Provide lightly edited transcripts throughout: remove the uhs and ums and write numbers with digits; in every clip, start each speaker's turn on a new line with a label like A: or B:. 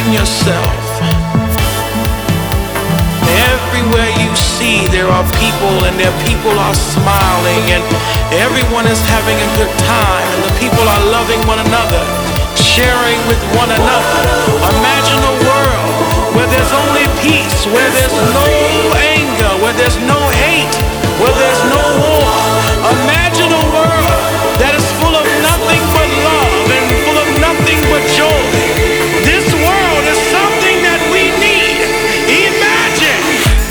A: Imagine yourself. Everywhere you see, there are people, and their people are smiling, and everyone is having a good time, and the people are loving one another, sharing with one another. Imagine a world where there's only peace, where there's no anger, where there's no hate, where there's no war. Imagine a world that is full of nothing but love and full of nothing but joy. This world is something that we need. Imagine.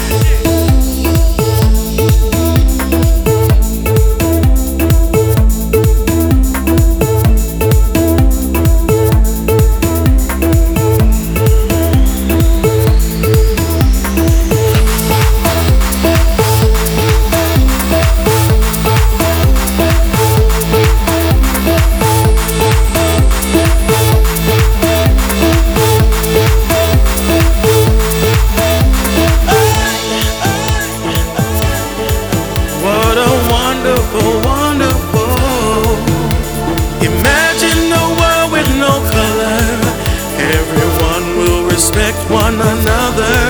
A: One another.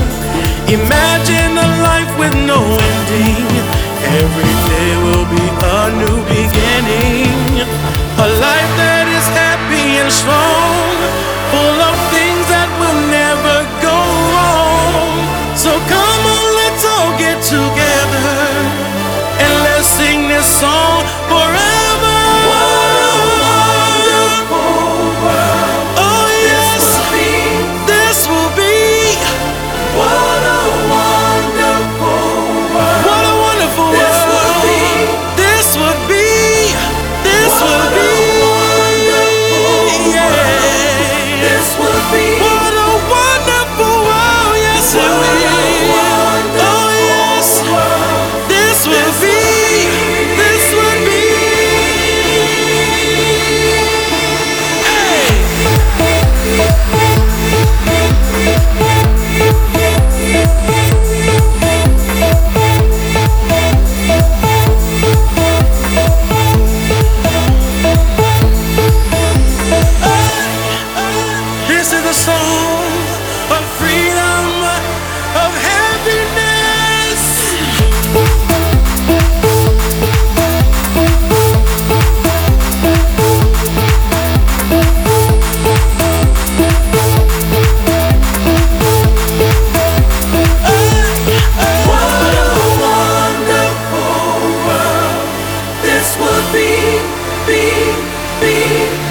A: Imagine a life with no ending. Every day will be a new beginning. A life that is happy and strong, full of things that will never go wrong. So come on, let's all get together and let's sing this song forever.
B: Be